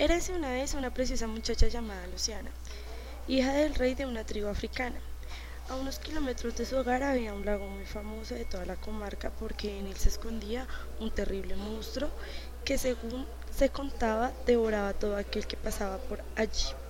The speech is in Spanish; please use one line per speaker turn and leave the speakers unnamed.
Érase una vez una preciosa muchacha llamada Luciana, hija del rey de una tribu africana. A unos kilómetros de su hogar había un lago muy famoso de toda la comarca porque en él se escondía un terrible monstruo que, según se contaba, devoraba a todo aquel que pasaba por allí.